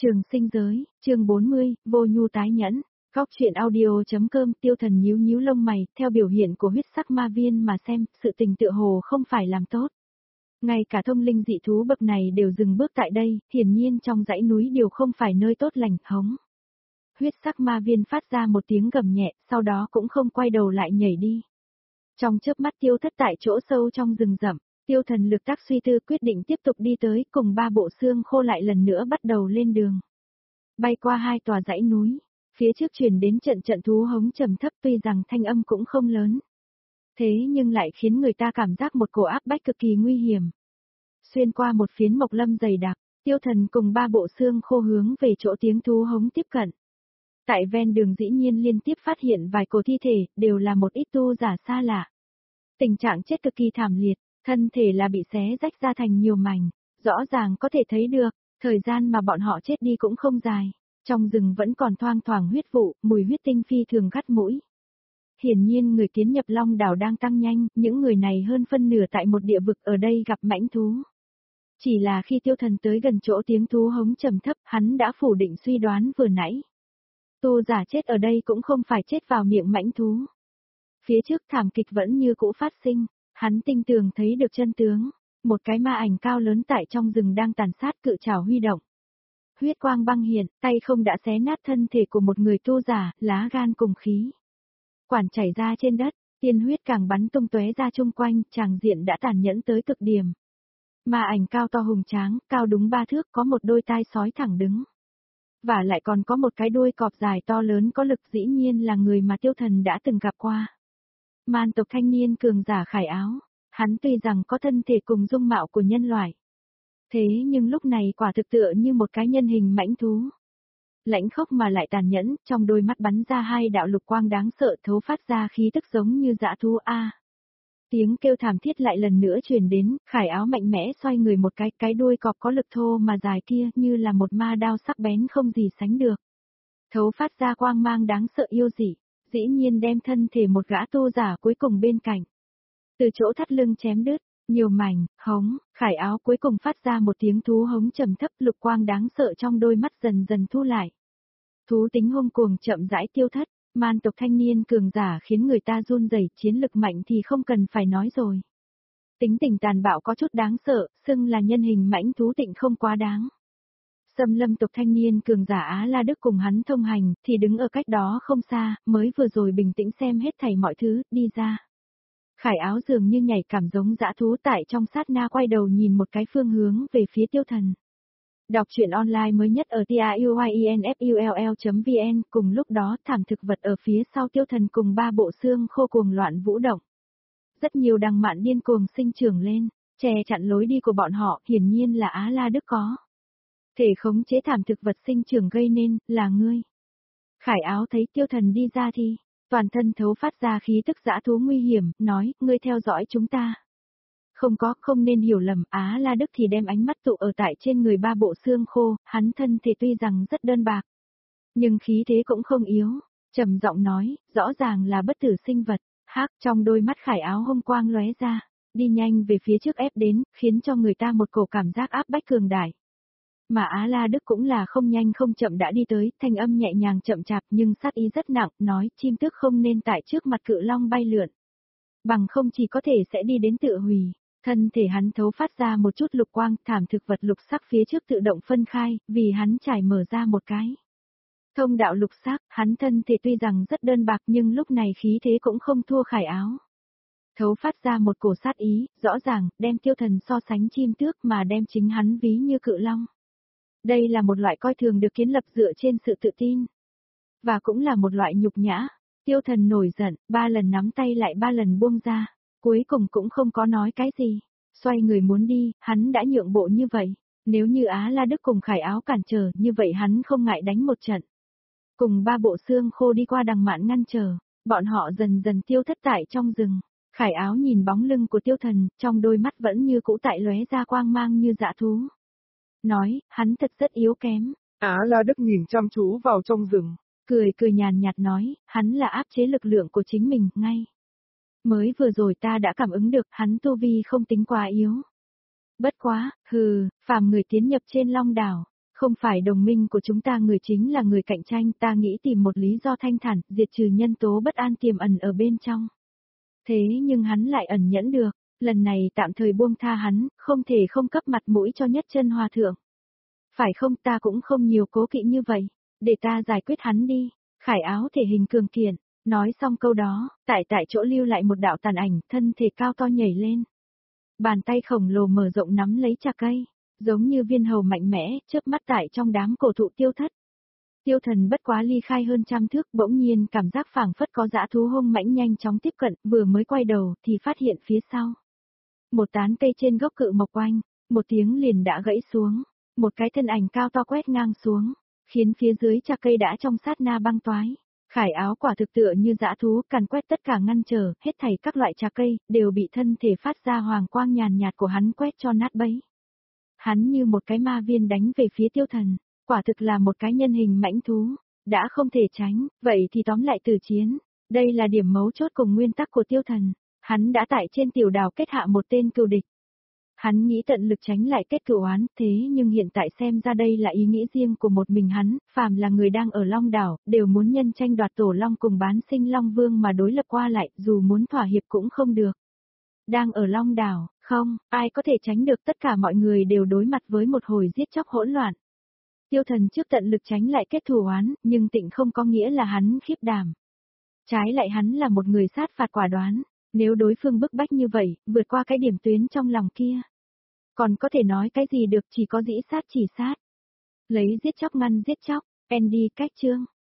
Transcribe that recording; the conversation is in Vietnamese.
Trường sinh giới, chương 40, vô nhu tái nhẫn. Góc truyện audio.com. Tiêu Thần nhíu nhíu lông mày, theo biểu hiện của huyết sắc ma viên mà xem, sự tình tựa hồ không phải làm tốt. Ngay cả thông linh dị thú bậc này đều dừng bước tại đây, hiển nhiên trong dãy núi đều không phải nơi tốt lành, hống. Huyết sắc ma viên phát ra một tiếng gầm nhẹ, sau đó cũng không quay đầu lại nhảy đi. Trong chớp mắt tiêu thất tại chỗ sâu trong rừng rậm. Tiêu Thần lực tác suy tư quyết định tiếp tục đi tới, cùng ba bộ xương khô lại lần nữa bắt đầu lên đường. Bay qua hai tòa dãy núi, phía trước truyền đến trận trận thú hống trầm thấp, tuy rằng thanh âm cũng không lớn. Thế nhưng lại khiến người ta cảm giác một cổ áp bách cực kỳ nguy hiểm. Xuyên qua một phiến mộc lâm dày đặc, Tiêu Thần cùng ba bộ xương khô hướng về chỗ tiếng thú hống tiếp cận. Tại ven đường dĩ nhiên liên tiếp phát hiện vài cổ thi thể, đều là một ít tu giả xa lạ. Tình trạng chết cực kỳ thảm liệt. Thân thể là bị xé rách ra thành nhiều mảnh, rõ ràng có thể thấy được, thời gian mà bọn họ chết đi cũng không dài, trong rừng vẫn còn thoang thoảng huyết vụ, mùi huyết tinh phi thường gắt mũi. Hiển nhiên người tiến nhập Long Đảo đang tăng nhanh, những người này hơn phân nửa tại một địa vực ở đây gặp mãnh thú. Chỉ là khi Tiêu Thần tới gần chỗ tiếng thú hống trầm thấp, hắn đã phủ định suy đoán vừa nãy. Tu giả chết ở đây cũng không phải chết vào miệng mãnh thú. Phía trước thảm kịch vẫn như cũ phát sinh. Hắn tinh tường thấy được chân tướng, một cái ma ảnh cao lớn tại trong rừng đang tàn sát, cự trảo huy động. Huyết quang băng hiện, tay không đã xé nát thân thể của một người tu giả, lá gan cùng khí. Quản chảy ra trên đất, tiên huyết càng bắn tung tóe ra chung quanh, tràng diện đã tàn nhẫn tới cực điểm. Ma ảnh cao to hùng tráng, cao đúng 3 thước, có một đôi tai sói thẳng đứng. Và lại còn có một cái đuôi cọp dài to lớn có lực, dĩ nhiên là người mà Tiêu Thần đã từng gặp qua. Man tộc thanh niên cường giả Khải Áo, hắn tuy rằng có thân thể cùng dung mạo của nhân loại. Thế nhưng lúc này quả thực tựa như một cái nhân hình mãnh thú. Lãnh khốc mà lại tàn nhẫn, trong đôi mắt bắn ra hai đạo lục quang đáng sợ, thấu phát ra khí tức giống như dã thú a. Tiếng kêu thảm thiết lại lần nữa truyền đến, Khải Áo mạnh mẽ xoay người một cái đuôi cọp có lực thô mà dài kia như là một ma đao sắc bén không gì sánh được. Thấu phát ra quang mang đáng sợ yêu dị. Dĩ nhiên đem thân thể một gã tu giả cuối cùng bên cạnh. Từ chỗ thắt lưng chém đứt, nhiều mảnh, hống, Khải Áo cuối cùng phát ra một tiếng thú hống trầm thấp, lục quang đáng sợ trong đôi mắt dần dần thu lại. Thú tính hung cuồng chậm rãi tiêu thất, man tộc thanh niên cường giả khiến người ta run rẩy, chiến lực mạnh thì không cần phải nói rồi. Tính tình tàn bạo có chút đáng sợ, xưng là nhân hình mãnh thú tịnh không quá đáng. Xâm Lâm tộc thanh niên cường giả Á La Đức cùng hắn thông hành, thì đứng ở cách đó không xa, mới vừa rồi bình tĩnh xem hết thảy mọi thứ, đi ra. Khải Áo dường như nhảy cảm giống dã thú tại trong sát na quay đầu nhìn một cái phương hướng về phía Tiêu Thần. Đọc truyện online mới nhất ở tiuyinfull.vn, cùng lúc đó thảm thực vật ở phía sau Tiêu Thần cùng ba bộ xương khô cuồng loạn vũ động. Rất nhiều đằng mạn điên cuồng sinh trưởng lên, che chặn lối đi của bọn họ, hiển nhiên là Á La Đức có. Thể khống chế thảm thực vật sinh trưởng gây nên, là ngươi. Khải Áo thấy Tiêu Thần đi ra thì, toàn thân thấu phát ra khí tức dã thú nguy hiểm, nói, ngươi theo dõi chúng ta. Không nên hiểu lầm, Á La Đức thì đem ánh mắt tụ ở tại trên người ba bộ xương khô, hắn thân thể tuy rằng rất đơn bạc. Nhưng khí thế cũng không yếu, trầm giọng nói, rõ ràng là bất tử sinh vật, trong đôi mắt Khải Áo hung quang lóe ra, đi nhanh về phía trước ép đến, khiến cho người ta một cổ cảm giác áp bách cường đại. Mà Á La Đức cũng là không nhanh không chậm đã đi tới, thanh âm nhẹ nhàng chậm chạp nhưng sát ý rất nặng, nói chim tước không nên tại trước mặt cự long bay lượn. Bằng không chỉ có thể sẽ đi đến tự hủy, thân thể hắn thấu phát ra một chút lục quang, thảm thực vật lục sắc phía trước tự động phân khai, vì hắn trải mở ra một cái. Thông đạo lục sắc, hắn thân thể tuy rằng rất đơn bạc nhưng lúc này khí thế cũng không thua Khải Áo. Thấu phát ra một cổ sát ý, rõ ràng, đem Tiêu Thần so sánh chim tước mà đem chính hắn ví như cự long. Đây là một loại coi thường được kiến lập dựa trên sự tự tin. Và cũng là một loại nhục nhã. Tiêu Thần nổi giận, 3 lần nắm tay lại 3 lần buông ra. Cuối cùng cũng không có nói cái gì. Xoay người muốn đi, hắn đã nhượng bộ như vậy. Nếu như Á La Đức cùng Khải Áo cản trở, như vậy hắn không ngại đánh một trận. Cùng ba bộ xương khô đi qua đằng mạn ngăn trở. Bọn họ dần dần tiêu thất tại trong rừng. Khải Áo nhìn bóng lưng của Tiêu Thần, trong đôi mắt vẫn như cũ tại lóe ra quang mang như dã thú. Nói, hắn thật rất yếu kém. Á La Đức nhìn chăm chú vào trong rừng. Cười nhàn nhạt nói, hắn là áp chế lực lượng của chính mình, ngay. Mới vừa rồi ta đã cảm ứng được, hắn tu vi không tính quá yếu. Bất quá, phàm người tiến nhập trên Long Đảo, Không phải đồng minh của chúng ta, người chính là người cạnh tranh, ta nghĩ tìm một lý do thanh thản, diệt trừ nhân tố bất an tiềm ẩn ở bên trong. Thế nhưng hắn lại ẩn nhẫn được, lần này tạm thời buông tha hắn, không thể không cấp mặt mũi cho Nhất Chân Hòa Thượng. Phải không, ta cũng không nhiều cố kỵ như vậy, để ta giải quyết hắn đi. Khải Áo thể hình cường kiện, nói xong câu đó, tại chỗ lưu lại một đạo tàn ảnh, thân thể cao to nhảy lên. Bàn tay khổng lồ mở rộng nắm lấy chạc cây, giống như viên hầu mạnh mẽ, chớp mắt tại trong đám cổ thụ tiêu thất. Tiêu Thần bất quá ly khai hơn 100 thước, bỗng nhiên cảm giác phảng phất có dã thú hung mãnh nhanh chóng tiếp cận, vừa mới quay đầu thì phát hiện phía sau. Một tán cây trên gốc cự mộc quanh, một tiếng liền đã gãy xuống, một cái thân ảnh cao to quét ngang xuống, khiến phía dưới chạc cây đã trong sát na băng toái. Khải Áo quả thực tựa như dã thú, càn quét tất cả ngăn trở, hết thảy các loại chạc cây đều bị thân thể phát ra hoàng quang nhàn nhạt của hắn quét cho nát bấy. Hắn như một cái ma viên đánh về phía Tiêu Thần, quả thực là một cái nhân hình mãnh thú, đã không thể tránh, vậy thì tóm lại từ chiến. Đây là điểm mấu chốt cùng nguyên tắc của Tiêu Thần, hắn đã tại trên tiểu đảo kết hạ một tên cừu địch. Hắn nghĩ tận lực tránh lại kết cửu oán, thế nhưng hiện tại xem ra đây là ý nghĩ riêng của một mình hắn, phàm là người đang ở Long đảo, đều muốn nhân tranh đoạt tổ Long cùng bán sinh Long Vương mà đối lập qua lại, dù muốn thỏa hiệp cũng không được. Đang ở Long đảo, không, ai có thể tránh được, tất cả mọi người đều đối mặt với một hồi giết chóc hỗn loạn. Tiêu Thần trước tận lực tránh lại kết thù oán, nhưng tịnh không có nghĩa là hắn khiếp đảm. Trái lại hắn là một người sát phạt quả đoán, nếu đối phương bức bách như vậy, vượt qua cái điểm tuyến trong lòng kia. Còn có thể nói cái gì được, chỉ có dĩ sát chỉ sát. Lấy giết chóc ngăn giết chóc, Andy cách chương.